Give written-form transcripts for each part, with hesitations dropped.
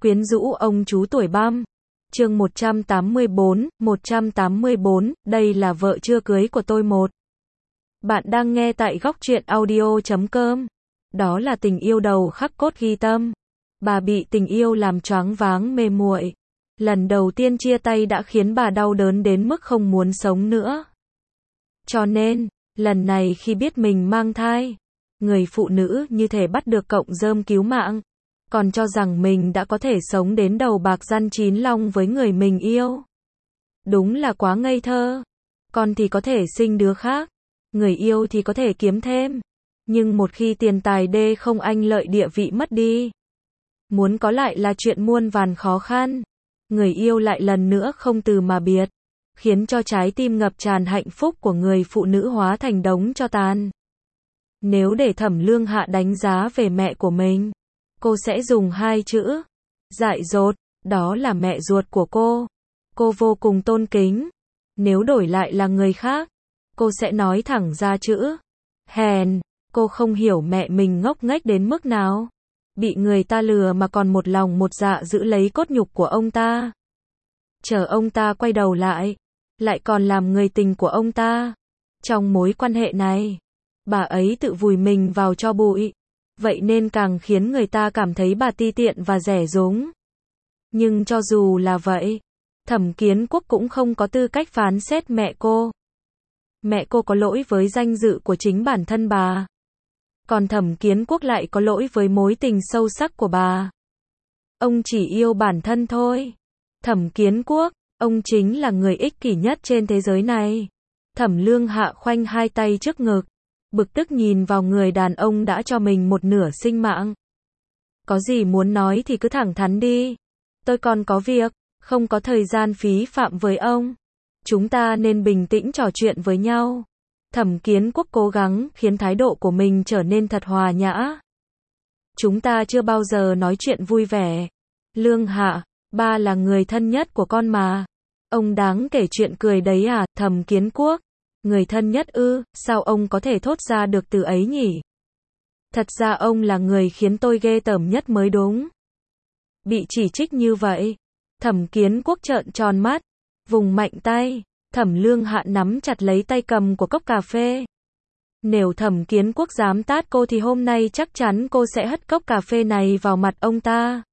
Quyến rũ ông chú tuổi băm. Chương 184, đây là vợ chưa cưới của tôi một. Bạn đang nghe tại góc truyện audio.com. Đó là tình yêu đầu khắc cốt ghi tâm. Bà bị tình yêu làm choáng váng mê muội. Lần đầu tiên chia tay đã khiến bà đau đớn đến mức không muốn sống nữa. Cho nên, lần này khi biết mình mang thai, người phụ nữ như thể bắt được cọng rơm cứu mạng, còn cho rằng mình đã có thể sống đến đầu bạc răn chín long với người mình yêu. Đúng là quá ngây thơ. Con thì có thể sinh đứa khác, người yêu thì có thể kiếm thêm. Nhưng một khi tiền tài đê không anh lợi địa vị mất đi, muốn có lại là chuyện muôn vàn khó khăn. Người yêu lại lần nữa không từ mà biệt, khiến cho trái tim ngập tràn hạnh phúc của người phụ nữ hóa thành đống tro tàn. Nếu để Thẩm Lương Hạ đánh giá về mẹ của mình, cô sẽ dùng hai chữ: dại dột. Đó là mẹ ruột của cô. Cô vô cùng tôn kính. Nếu đổi lại là người khác, cô sẽ nói thẳng ra chữ hèn. Cô không hiểu mẹ mình ngốc nghếch đến mức nào. Bị người ta lừa mà còn một lòng một dạ giữ lấy cốt nhục của ông ta. Chờ ông ta quay đầu lại còn làm người tình của ông ta. Trong mối quan hệ này, bà ấy tự vùi mình vào tro bụi. Vậy nên càng khiến người ta cảm thấy bà ti tiện và rẻ rúng. Nhưng cho dù là vậy, Thẩm Kiến Quốc cũng không có tư cách phán xét mẹ cô. Mẹ cô có lỗi với danh dự của chính bản thân bà. Còn Thẩm Kiến Quốc lại có lỗi với mối tình sâu sắc của bà. Ông chỉ yêu bản thân thôi. Thẩm Kiến Quốc, ông chính là người ích kỷ nhất trên thế giới này. Thẩm Lương Hạ khoanh hai tay trước ngực, bực tức nhìn vào người đàn ông đã cho mình một nửa sinh mạng. Có gì muốn nói thì cứ thẳng thắn đi. Tôi còn có việc, không có thời gian phí phạm với ông. Chúng ta nên bình tĩnh trò chuyện với nhau. Thẩm Kiến Quốc cố gắng khiến thái độ của mình trở nên thật hòa nhã. Chúng ta chưa bao giờ nói chuyện vui vẻ. Lương Hạ, ba là người thân nhất của con mà. Ông đáng kể chuyện cười đấy à? Thẩm Kiến Quốc, người thân nhất ư? Sao ông có thể thốt ra được từ ấy nhỉ? Thật ra ông là người khiến tôi ghê tởm nhất mới đúng. Bị chỉ trích như vậy, Thẩm Kiến Quốc trợn tròn mắt, vùng mạnh tay. Thẩm Lương Hạ nắm chặt lấy tay cầm của cốc cà phê. Nếu Thẩm Kiến Quốc dám tát cô thì hôm nay chắc chắn cô sẽ hất cốc cà phê này vào mặt ông ta.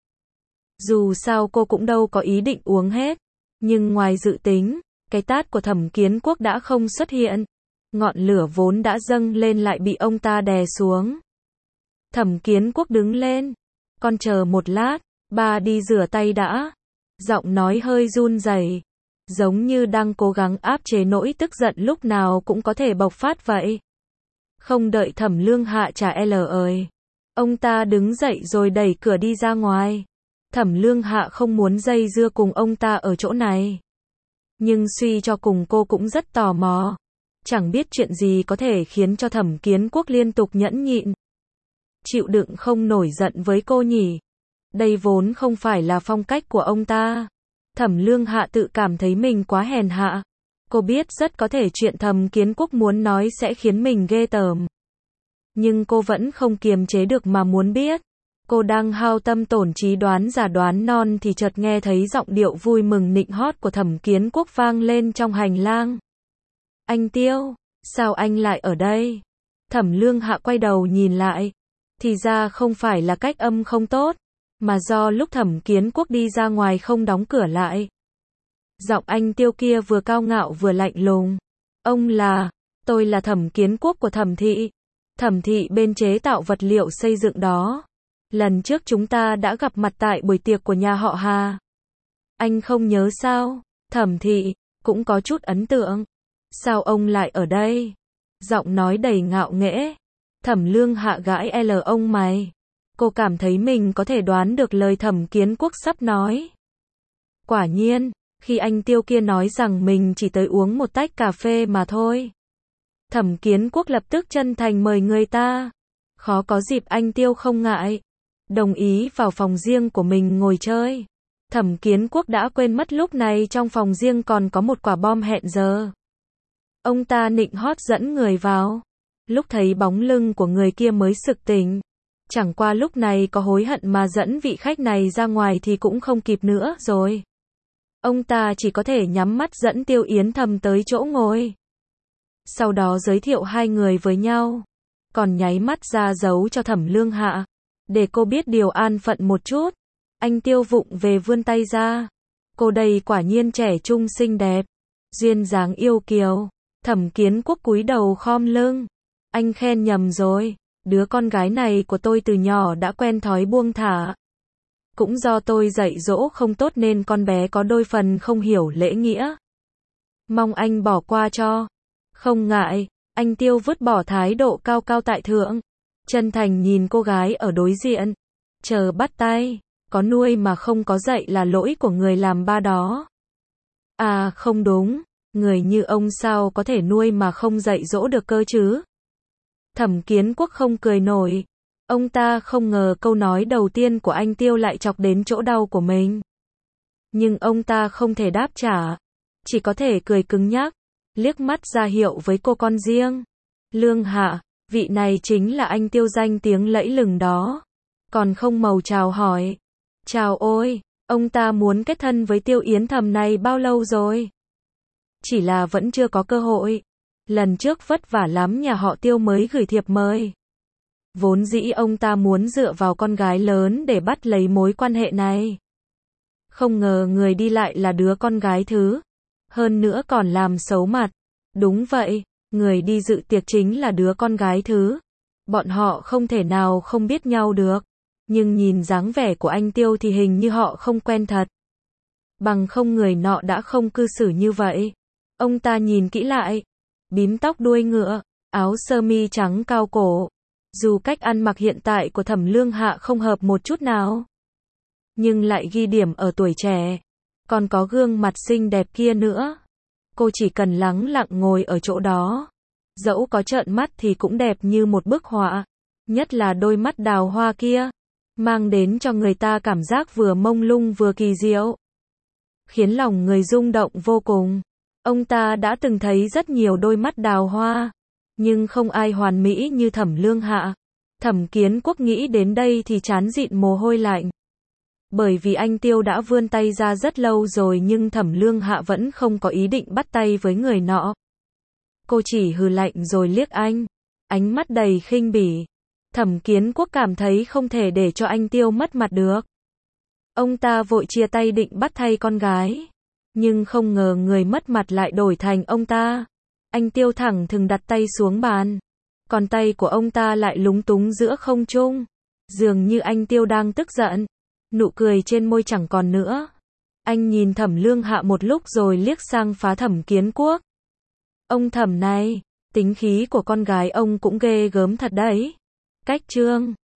Dù sao cô cũng đâu có ý định uống hết. Nhưng ngoài dự tính, cái tát của Thẩm Kiến Quốc đã không xuất hiện. Ngọn lửa vốn đã dâng lên lại bị ông ta đè xuống. Thẩm Kiến Quốc đứng lên. Con chờ một lát, ba đi rửa tay đã. Giọng nói hơi run rẩy, giống như đang cố gắng áp chế nỗi tức giận lúc nào cũng có thể bộc phát vậy. Không đợi Thẩm Lương Hạ trả lời, ông ta đứng dậy rồi đẩy cửa đi ra ngoài. Thẩm Lương Hạ không muốn dây dưa cùng ông ta ở chỗ này. Nhưng suy cho cùng cô cũng rất tò mò. Chẳng biết chuyện gì có thể khiến cho Thẩm Kiến Quốc liên tục nhẫn nhịn, chịu đựng không nổi giận với cô nhỉ. Đây vốn không phải là phong cách của ông ta. Thẩm Lương Hạ tự cảm thấy mình quá hèn hạ. Cô biết rất có thể chuyện Thẩm Kiến Quốc muốn nói sẽ khiến mình ghê tởm. Nhưng cô vẫn không kiềm chế được mà muốn biết. Cô đang hao tâm tổn trí đoán già đoán non thì chợt nghe thấy giọng điệu vui mừng nịnh hót của Thẩm Kiến Quốc vang lên trong hành lang. Anh Tiêu, sao anh lại ở đây? Thẩm Lương Hạ quay đầu nhìn lại. Thì ra không phải là cách âm không tốt, mà do lúc Thẩm Kiến Quốc đi ra ngoài không đóng cửa lại. Giọng anh Tiêu kia vừa cao ngạo vừa lạnh lùng. Tôi là Thẩm Kiến Quốc của Thẩm thị. Thẩm thị bên chế tạo vật liệu xây dựng đó. Lần trước chúng ta đã gặp mặt tại buổi tiệc của nhà họ Hà. Anh không nhớ sao? Thẩm thị cũng có chút ấn tượng. Sao ông lại ở đây? Giọng nói đầy ngạo nghễ. Thẩm Lương Hạ gãi ông mày. Cô cảm thấy mình có thể đoán được lời Thẩm Kiến Quốc sắp nói. Quả nhiên, khi anh Tiêu kia nói rằng mình chỉ tới uống một tách cà phê mà thôi, Thẩm Kiến Quốc lập tức chân thành mời người ta. Khó có dịp anh Tiêu không ngại, đồng ý vào phòng riêng của mình ngồi chơi. Thẩm Kiến Quốc đã quên mất lúc này trong phòng riêng còn có một quả bom hẹn giờ. Ông ta nịnh hót dẫn người vào. Lúc thấy bóng lưng của người kia mới sực tỉnh. Chẳng qua lúc này có hối hận mà dẫn vị khách này ra ngoài thì cũng không kịp nữa rồi. Ông ta chỉ có thể nhắm mắt dẫn Tiêu Yến Thầm tới chỗ ngồi. Sau đó giới thiệu hai người với nhau. Còn nháy mắt ra dấu cho Thẩm Lương Hạ. Để cô biết điều an phận một chút. Anh Tiêu vụng về vươn tay ra. Cô đây quả nhiên trẻ trung xinh đẹp. Duyên dáng yêu kiều. Thẩm Kiến Quốc cúi đầu khom lưng. Anh khen nhầm rồi. Đứa con gái này của tôi từ nhỏ đã quen thói buông thả. Cũng do tôi dạy dỗ không tốt nên con bé có đôi phần không hiểu lễ nghĩa. Mong anh bỏ qua cho. Không ngại, anh Tiêu vứt bỏ thái độ cao cao tại thượng. Chân thành nhìn cô gái ở đối diện. Chờ bắt tay, có nuôi mà không có dạy là lỗi của người làm ba đó. À không đúng, người như ông sao có thể nuôi mà không dạy dỗ được cơ chứ? Thẩm Kiến Quốc không cười nổi. Ông ta không ngờ câu nói đầu tiên của anh Tiêu lại chọc đến chỗ đau của mình. Nhưng ông ta không thể đáp trả. Chỉ có thể cười cứng nhắc. Liếc mắt ra hiệu với cô con riêng. Lương Hạ, vị này chính là anh Tiêu danh tiếng lẫy lừng đó. Còn không màu chào hỏi. Chào ôi, ông ta muốn kết thân với Tiêu Yến Thầm này bao lâu rồi? Chỉ là vẫn chưa có cơ hội. Lần trước vất vả lắm nhà họ Tiêu mới gửi thiệp mời. Vốn dĩ ông ta muốn dựa vào con gái lớn để bắt lấy mối quan hệ này. Không ngờ người đi lại là đứa con gái thứ. Hơn nữa còn làm xấu mặt. Đúng vậy, người đi dự tiệc chính là đứa con gái thứ. Bọn họ không thể nào không biết nhau được. Nhưng nhìn dáng vẻ của anh Tiêu thì hình như họ không quen thật. Bằng không người nọ đã không cư xử như vậy. Ông ta nhìn kỹ lại. Bím tóc đuôi ngựa, áo sơ mi trắng cao cổ. Dù cách ăn mặc hiện tại của Thẩm Lương Hạ không hợp một chút nào. Nhưng lại ghi điểm ở tuổi trẻ. Còn có gương mặt xinh đẹp kia nữa. Cô chỉ cần lắng lặng ngồi ở chỗ đó. Dẫu có trợn mắt thì cũng đẹp như một bức họa. Nhất là đôi mắt đào hoa kia. Mang đến cho người ta cảm giác vừa mông lung vừa kỳ diệu. Khiến lòng người rung động vô cùng. Ông ta đã từng thấy rất nhiều đôi mắt đào hoa. Nhưng không ai hoàn mỹ như Thẩm Lương Hạ. Thẩm Kiến Quốc nghĩ đến đây thì trán dịn mồ hôi lạnh. Bởi vì anh Tiêu đã vươn tay ra rất lâu rồi nhưng Thẩm Lương Hạ vẫn không có ý định bắt tay với người nọ. Cô chỉ hừ lạnh rồi liếc anh. Ánh mắt đầy khinh bỉ. Thẩm Kiến Quốc cảm thấy không thể để cho anh Tiêu mất mặt được. Ông ta vội chia tay định bắt thay con gái. Nhưng không ngờ người mất mặt lại đổi thành ông ta. Anh Tiêu thẳng thừng đặt tay xuống bàn. Còn tay của ông ta lại lúng túng giữa không trung. Dường như anh Tiêu đang tức giận. Nụ cười trên môi chẳng còn nữa. Anh nhìn Thẩm Lương Hạ một lúc rồi liếc sang phá Thẩm Kiến Quốc. Ông Thẩm này, tính khí của con gái ông cũng ghê gớm thật đấy. Cách chương